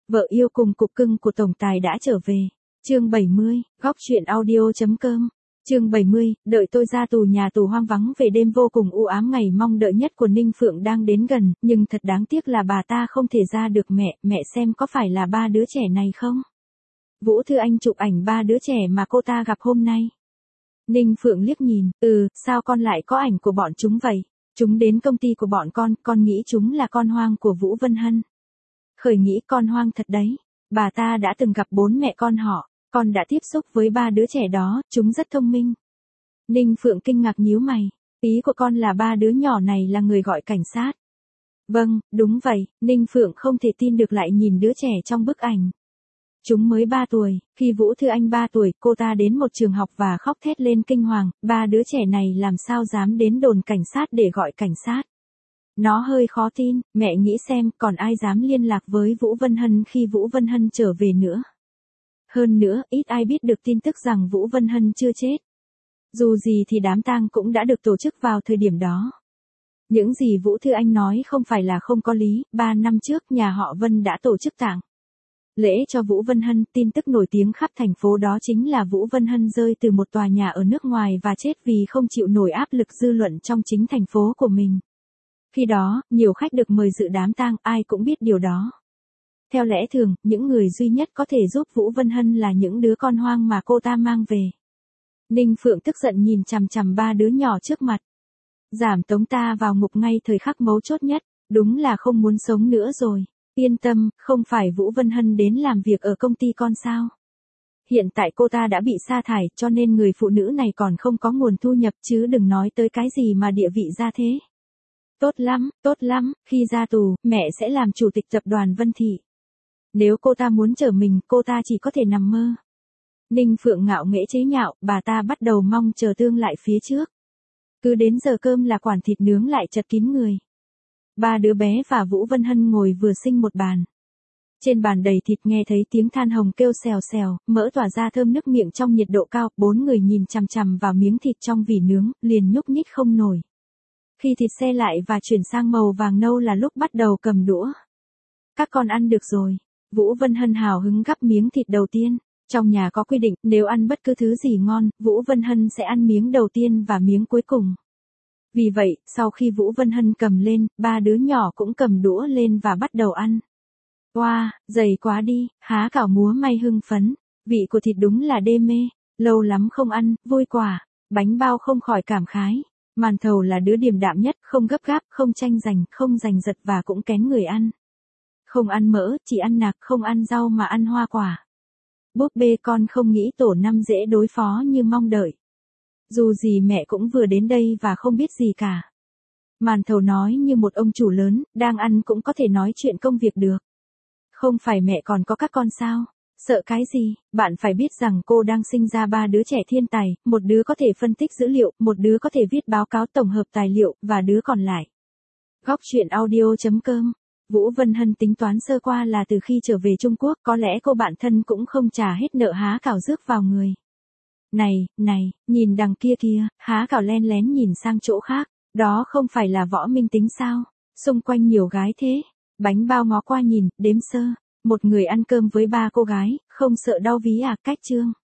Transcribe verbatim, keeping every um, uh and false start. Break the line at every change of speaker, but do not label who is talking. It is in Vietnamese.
Vợ yêu cùng cục cưng của tổng tài đã trở về. Chương bảy mươi, góc truyện audio.com. Chương bảy mươi, đợi tôi ra tù. Nhà tù hoang vắng về đêm vô cùng u ám, ngày mong đợi nhất của Ninh Phượng đang đến gần, nhưng thật đáng tiếc là bà ta không thể ra được. Mẹ, mẹ xem có phải là ba đứa trẻ này không? Vũ Thư Anh chụp ảnh ba đứa trẻ mà cô ta gặp hôm nay. Ninh Phượng liếc nhìn, ừ, sao con lại có ảnh của bọn chúng vậy? Chúng đến công ty của bọn con, con nghĩ chúng là con hoang của Vũ Vân Hân. Khởi nghĩ con hoang thật đấy. Bà ta đã từng gặp bốn mẹ con họ, con đã tiếp xúc với ba đứa trẻ đó, chúng rất thông minh. Ninh Phượng kinh ngạc nhíu mày, ý của con là ba đứa nhỏ này là người gọi cảnh sát? Vâng, đúng vậy. Ninh Phượng không thể tin được, lại nhìn đứa trẻ trong bức ảnh. Chúng mới ba tuổi, khi Vũ Thư Anh ba tuổi, cô ta đến một trường học và khóc thét lên kinh hoàng, ba đứa trẻ này làm sao dám đến đồn cảnh sát để gọi cảnh sát. Nó hơi khó tin, mẹ nghĩ xem còn ai dám liên lạc với Vũ Vân Hân khi Vũ Vân Hân trở về nữa. Hơn nữa, ít ai biết được tin tức rằng Vũ Vân Hân chưa chết. Dù gì thì đám tang cũng đã được tổ chức vào thời điểm đó. Những gì Vũ Thư Anh nói không phải là không có lý, ba năm trước nhà họ Vân đã tổ chức tang lễ cho Vũ Vân Hân. Tin tức nổi tiếng khắp thành phố đó chính là Vũ Vân Hân rơi từ một tòa nhà ở nước ngoài và chết vì không chịu nổi áp lực dư luận trong chính thành phố của mình. Khi đó, nhiều khách được mời dự đám tang, ai cũng biết điều đó. Theo lẽ thường, những người duy nhất có thể giúp Vũ Vân Hân là những đứa con hoang mà cô ta mang về. Ninh Phượng tức giận nhìn chằm chằm ba đứa nhỏ trước mặt. Giảm tống ta vào ngục ngay thời khắc mấu chốt nhất, đúng là không muốn sống nữa rồi. Yên tâm, không phải Vũ Vân Hân đến làm việc ở công ty con sao? Hiện tại cô ta đã bị sa thải, cho nên người phụ nữ này còn không có nguồn thu nhập, chứ đừng nói tới cái gì mà địa vị ra thế. Tốt lắm, tốt lắm, khi ra tù, mẹ sẽ làm chủ tịch tập đoàn Vân Thị. Nếu cô ta muốn trở mình, cô ta chỉ có thể nằm mơ. Ninh Phượng ngạo nghễ chế nhạo, bà ta bắt đầu mong chờ tương lại phía trước. Cứ đến giờ cơm là quản thịt nướng lại chật kín người. Ba đứa bé và Vũ Vân Hân ngồi vừa sinh một bàn. Trên bàn đầy thịt, nghe thấy tiếng than hồng kêu xèo xèo, mỡ tỏa ra thơm nức miệng trong nhiệt độ cao, bốn người nhìn chằm chằm vào miếng thịt trong vỉ nướng, liền nhúc nhích không nổi. Khi thịt se lại và chuyển sang màu vàng nâu là lúc bắt đầu cầm đũa. Các con ăn được rồi. Vũ Vân Hân hào hứng gắp miếng thịt đầu tiên. Trong nhà có quy định, nếu ăn bất cứ thứ gì ngon, Vũ Vân Hân sẽ ăn miếng đầu tiên và miếng cuối cùng. Vì vậy, sau khi Vũ Vân Hân cầm lên, ba đứa nhỏ cũng cầm đũa lên và bắt đầu ăn. Wow, dày quá đi, há cảo múa may hưng phấn. Vị của thịt đúng là đê mê. Lâu lắm không ăn, vui quả. Bánh bao không khỏi cảm khái. Màn thầu là đứa điềm đạm nhất, không gấp gáp, không tranh giành, không giành giật và cũng kén người ăn. Không ăn mỡ, chỉ ăn nạc, không ăn rau mà ăn hoa quả. Búp bê con không nghĩ tổ năm dễ đối phó như mong đợi. Dù gì mẹ cũng vừa đến đây và không biết gì cả. Màn thầu nói như một ông chủ lớn, đang ăn cũng có thể nói chuyện công việc được. Không phải mẹ còn có các con sao? Sợ cái gì? Bạn phải biết rằng cô đang sinh ra ba đứa trẻ thiên tài, một đứa có thể phân tích dữ liệu, một đứa có thể viết báo cáo tổng hợp tài liệu, và đứa còn lại. Góc truyện audio.com. Vũ Vân Hân tính toán sơ qua là từ khi trở về Trung Quốc, có lẽ cô bạn thân cũng không trả hết nợ há cảo rước vào người. Này, này, nhìn đằng kia kia, há cảo len lén nhìn sang chỗ khác, đó không phải là Võ Minh Tính sao? Xung quanh nhiều gái thế. Bánh bao ngó qua nhìn, đếm sơ. Một người ăn cơm với ba cô gái, không sợ đau ví à? Cách chương.